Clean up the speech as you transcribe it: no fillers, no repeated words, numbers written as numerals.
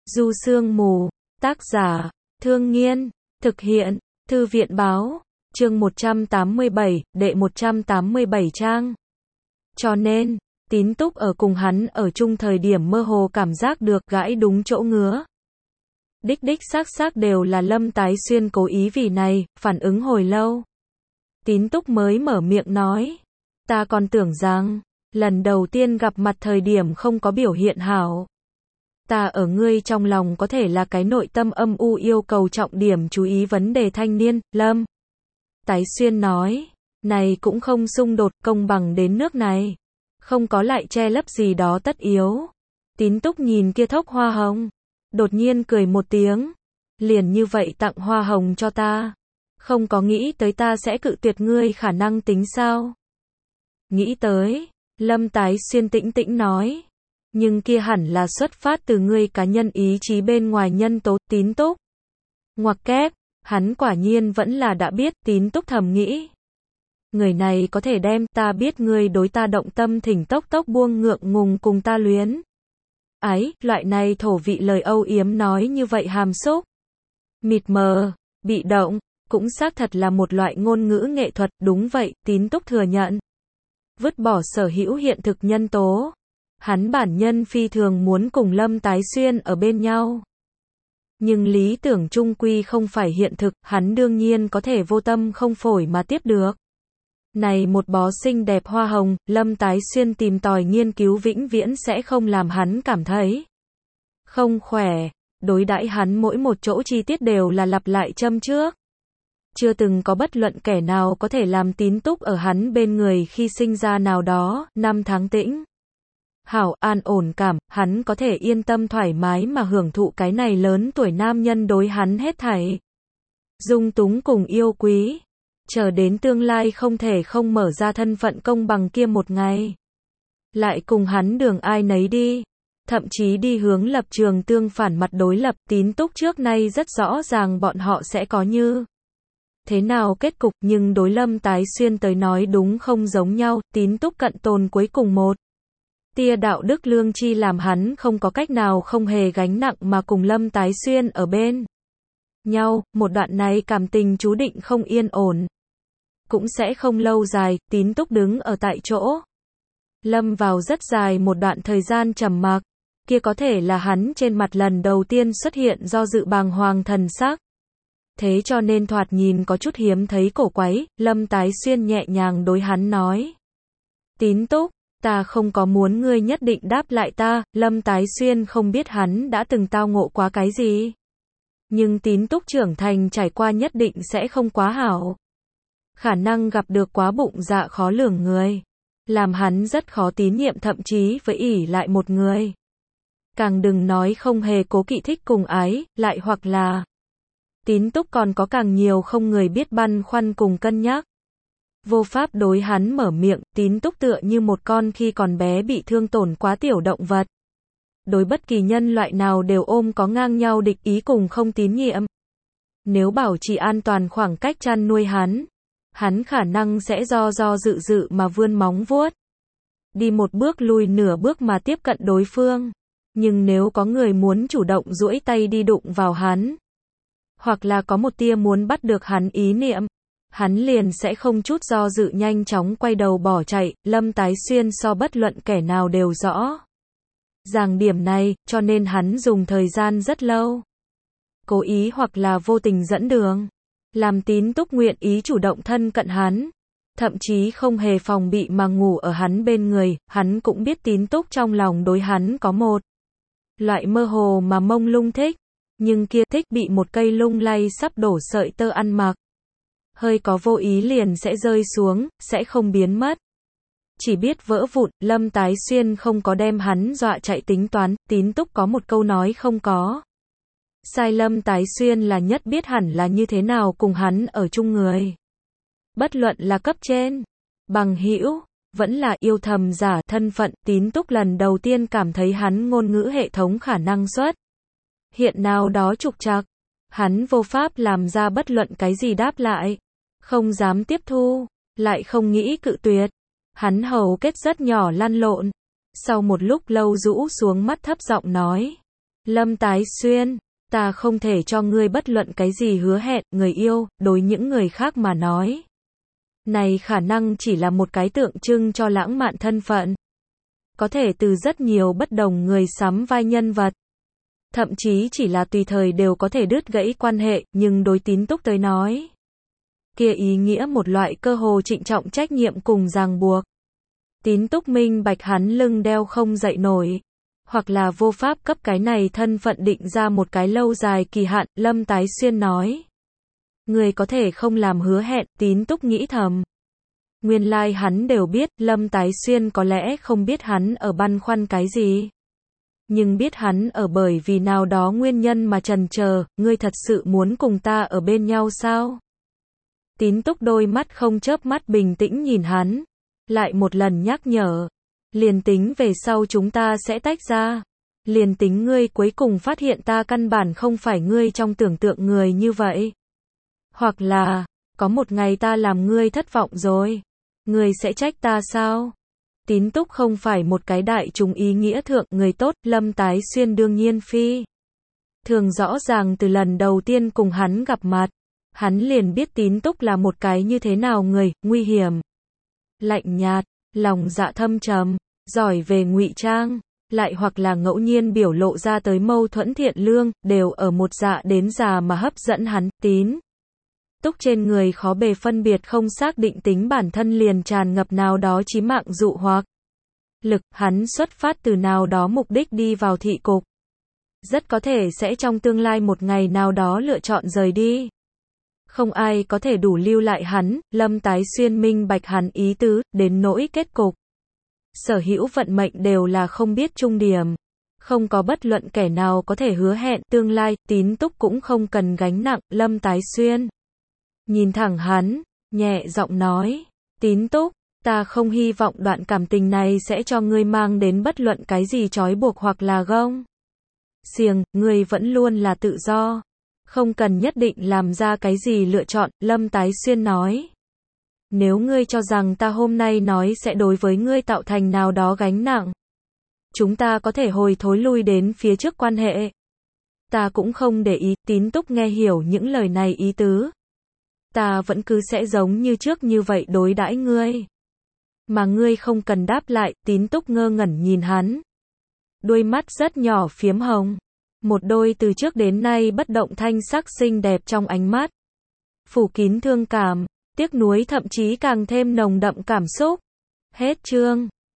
Du Sương Mù, tác giả, Thương Nghiên, thực hiện, Thư viện Báo, chương 187, đệ 187 trang. Cho nên, Tín Túc ở cùng hắn ở chung thời điểm mơ hồ cảm giác được gãi đúng chỗ ngứa. Đích đích xác đều là Lâm Tái Xuyên cố ý vì này, phản ứng hồi lâu. Tín Túc mới mở miệng nói, ta còn tưởng rằng, lần đầu tiên gặp mặt thời điểm không có biểu hiện hảo. Ta ở ngươi trong lòng có thể là cái nội tâm âm u yêu cầu trọng điểm chú ý vấn đề thanh niên, Lâm Tái Xuyên nói, này cũng không xung đột công bằng đến nước này. Không có lại che lấp gì đó tất yếu. Tín Túc nhìn kia thốc hoa hồng. Đột nhiên cười một tiếng. Liền như vậy tặng hoa hồng cho ta. Không có nghĩ tới ta sẽ cự tuyệt ngươi khả năng tính sao? Nghĩ tới. Lâm Tái Xuyên tĩnh tĩnh nói. Nhưng kia hẳn là xuất phát từ ngươi cá nhân ý chí bên ngoài nhân tố. Tín Túc. Ngoặc kép. Hắn quả nhiên vẫn là đã biết. Tín Túc thầm nghĩ. Người này có thể đem ta biết ngươi đối ta động tâm thỉnh tốc tốc buông ngượng ngùng cùng ta luyến. Ái, loại này thổ vị lời âu yếm nói như vậy hàm xúc. Mịt mờ, bị động, cũng xác thật là một loại ngôn ngữ nghệ thuật, đúng vậy, Tín Túc thừa nhận. Vứt bỏ sở hữu hiện thực nhân tố. Hắn bản nhân phi thường muốn cùng Lâm Tái Xuyên ở bên nhau. Nhưng lý tưởng chung quy không phải hiện thực, hắn đương nhiên có thể vô tâm không phổi mà tiếp được. Này một bó xinh đẹp hoa hồng, Lâm Tái Xuyên tìm tòi nghiên cứu vĩnh viễn sẽ không làm hắn cảm thấy không khỏe, đối đãi hắn mỗi một chỗ chi tiết đều là lặp lại châm trước. Chưa từng có bất luận kẻ nào có thể làm Tín Túc ở hắn bên người khi sinh ra nào đó, năm tháng tĩnh. Hảo, an ổn cảm, hắn có thể yên tâm thoải mái mà hưởng thụ cái này lớn tuổi nam nhân đối hắn hết thảy. Dung túng cùng yêu quý. Chờ đến tương lai không thể không mở ra thân phận công bằng kia một ngày. Lại cùng hắn đường ai nấy đi. Thậm chí đi hướng lập trường tương phản mặt đối lập. Tín Túc trước nay rất rõ ràng bọn họ sẽ có như thế nào kết cục, nhưng đối Lâm Tái Xuyên tới nói đúng không giống nhau. Tín Túc cận tồn cuối cùng một tia đạo đức lương tri làm hắn không có cách nào không hề gánh nặng mà cùng Lâm Tái Xuyên ở bên nhau. Một đoạn này cảm tình chú định không yên ổn. Cũng sẽ không lâu dài. Tín Túc đứng ở tại chỗ. Lâm vào rất dài một đoạn thời gian trầm mặc. Kia có thể là hắn trên mặt lần đầu tiên xuất hiện do dự bàng hoàng thần sắc. Thế cho nên thoạt nhìn có chút hiếm thấy cổ quái. Lâm Tái Xuyên nhẹ nhàng đối hắn nói. Tín Túc, ta không có muốn ngươi nhất định đáp lại ta. Lâm Tái Xuyên không biết hắn đã từng tao ngộ quá cái gì. Nhưng Tín Túc trưởng thành trải qua nhất định sẽ không quá hảo. Khả năng gặp được quá bụng dạ khó lường người. Làm hắn rất khó tín nhiệm thậm chí với ỷ lại một người. Càng đừng nói không hề cố kỵ thích cùng ái, lại hoặc là Tín Túc còn có càng nhiều không người biết băn khoăn cùng cân nhắc. Vô pháp đối hắn mở miệng. Tín Túc tựa như một con khi còn bé bị thương tổn quá tiểu động vật. Đối bất kỳ nhân loại nào đều ôm có ngang nhau địch ý cùng không tín nhiệm. Nếu bảo trì an toàn khoảng cách chăn nuôi hắn khả năng sẽ do dự mà vươn móng vuốt. Đi một bước lùi nửa bước mà tiếp cận đối phương. Nhưng nếu có người muốn chủ động duỗi tay đi đụng vào hắn, hoặc là có một tia muốn bắt được hắn ý niệm, hắn liền sẽ không chút do dự nhanh chóng quay đầu bỏ chạy. Lâm Tái Xuyên so bất luận kẻ nào đều rõ ràng điểm này, cho nên hắn dùng thời gian rất lâu. Cố ý hoặc là vô tình dẫn đường. Làm Tín Túc nguyện ý chủ động thân cận hắn. Thậm chí không hề phòng bị mà ngủ ở hắn bên người. Hắn cũng biết Tín Túc trong lòng đối hắn có một loại mơ hồ mà mông lung thích. Nhưng kia thích bị một cây lung lay sắp đổ sợi tơ ăn mặc. Hơi có vô ý liền sẽ rơi xuống, sẽ không biến mất. Chỉ biết vỡ vụn. Lâm Tái Xuyên không có đem hắn dọa chạy tính toán. Tín Túc có một câu nói không có sai. Lâm Tái Xuyên là nhất biết hẳn là như thế nào cùng hắn ở chung người. Bất luận là cấp trên, bằng hữu, vẫn là yêu thầm giả thân phận. Tín Túc lần đầu tiên cảm thấy hắn ngôn ngữ hệ thống khả năng xuất hiện nào đó trục trặc. Hắn vô pháp làm ra bất luận cái gì đáp lại. Không dám tiếp thu, lại không nghĩ cự tuyệt. Hắn hầu kết rất nhỏ lăn lộn. Sau một lúc lâu rũ xuống mắt thấp giọng nói. Lâm Tái Xuyên, ta không thể cho ngươi bất luận cái gì hứa hẹn, người yêu, đối những người khác mà nói. Này khả năng chỉ là một cái tượng trưng cho lãng mạn thân phận. Có thể từ rất nhiều bất đồng người sắm vai nhân vật. Thậm chí chỉ là tùy thời đều có thể đứt gãy quan hệ, nhưng đối Tín Túc tới nói. Kia ý nghĩa một loại cơ hồ trịnh trọng trách nhiệm cùng ràng buộc. Tín Túc minh bạch hắn lưng đeo không dậy nổi. Hoặc là vô pháp cấp cái này thân phận định ra một cái lâu dài kỳ hạn, Lâm Tái Xuyên nói. Người có thể không làm hứa hẹn, Tín Túc nghĩ thầm. Nguyên lai hắn đều biết, Lâm Tái Xuyên có lẽ không biết hắn ở băn khoăn cái gì. Nhưng biết hắn ở bởi vì nào đó nguyên nhân mà chần chờ, ngươi thật sự muốn cùng ta ở bên nhau sao? Tín Túc đôi mắt không chớp mắt bình tĩnh nhìn hắn. Lại một lần nhắc nhở. Liền tính về sau chúng ta sẽ tách ra. Liền tính ngươi cuối cùng phát hiện ta căn bản không phải ngươi trong tưởng tượng người như vậy. Hoặc là, có một ngày ta làm ngươi thất vọng rồi. Ngươi sẽ trách ta sao? Tín Túc không phải một cái đại chúng ý nghĩa thượng người tốt, Lâm Tái Xuyên đương nhiên phi. Thường rõ ràng từ lần đầu tiên cùng hắn gặp mặt, hắn liền biết Tín Túc là một cái như thế nào người, nguy hiểm, lạnh nhạt, lòng dạ thâm trầm, giỏi về ngụy trang, lại hoặc là ngẫu nhiên biểu lộ ra tới mâu thuẫn thiện lương, đều ở một dạ đến già mà hấp dẫn hắn. Tín Túc trên người khó bề phân biệt không xác định tính bản thân liền tràn ngập nào đó chí mạng dụ hoặc lực, hắn xuất phát từ nào đó mục đích đi vào thị cục. Rất có thể sẽ trong tương lai một ngày nào đó lựa chọn rời đi. Không ai có thể đủ lưu lại hắn, Lâm Tái Xuyên minh bạch hắn ý tứ, đến nỗi kết cục. Sở hữu vận mệnh đều là không biết chung điểm. Không có bất luận kẻ nào có thể hứa hẹn tương lai, Tín Túc cũng không cần gánh nặng, Lâm Tái Xuyên nhìn thẳng hắn, nhẹ giọng nói, Tín Túc, ta không hy vọng đoạn cảm tình này sẽ cho ngươi mang đến bất luận cái gì trói buộc hoặc là gông xiềng, ngươi vẫn luôn là tự do. Không cần nhất định làm ra cái gì lựa chọn, Lâm Tái Xuyên nói. Nếu ngươi cho rằng ta hôm nay nói sẽ đối với ngươi tạo thành nào đó gánh nặng, chúng ta có thể hồi thối lui đến phía trước quan hệ. Ta cũng không để ý, Tín Túc nghe hiểu những lời này ý tứ. Ta vẫn cứ sẽ giống như trước như vậy đối đãi ngươi. Mà ngươi không cần đáp lại, Tín Túc ngơ ngẩn nhìn hắn. Đôi mắt rất nhỏ phiếm hồng. Một đôi từ trước đến nay bất động thanh sắc xinh đẹp trong ánh mắt. Phủ kín thương cảm, tiếc nuối thậm chí càng thêm nồng đậm cảm xúc. Hết chương.